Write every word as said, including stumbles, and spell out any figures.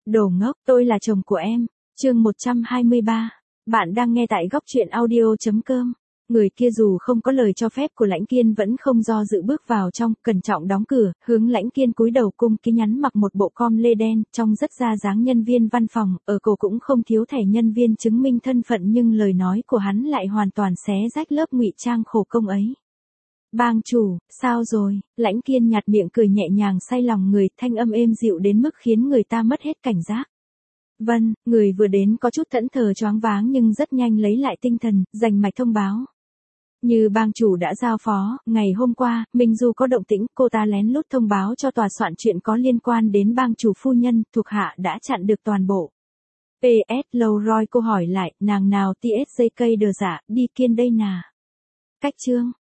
Đồ ngốc, tôi là chồng của em. Chương một trăm hai mươi ba. Bạn đang nghe tại góc truyện audio chấm com. Người kia dù không có lời cho phép của Lãnh Kiên vẫn không do dự bước vào trong, cẩn trọng đóng cửa, hướng Lãnh Kiên cúi đầu cung kính nhắn mặc một bộ com lê đen, trông rất ra dáng nhân viên văn phòng, ở cổ cũng không thiếu thẻ nhân viên chứng minh thân phận nhưng lời nói của hắn lại hoàn toàn xé rách lớp ngụy trang khổ công ấy. Bang chủ, sao rồi? Lãnh Kiên nhạt miệng cười nhẹ nhàng say lòng người, thanh âm êm dịu đến mức khiến người ta mất hết cảnh giác. Vâng, người vừa đến có chút thẫn thờ choáng váng nhưng rất nhanh lấy lại tinh thần, rành mạch thông báo. Như bang chủ đã giao phó, ngày hôm qua, Minh Du có động tĩnh, cô ta lén lút thông báo cho tòa soạn chuyện có liên quan đến bang chủ phu nhân, thuộc hạ đã chặn được toàn bộ. pê ét Lâu Roy cô hỏi lại, nàng nào tê ét giê ca đờ giả, đi Kiên đây nà. Cách chương,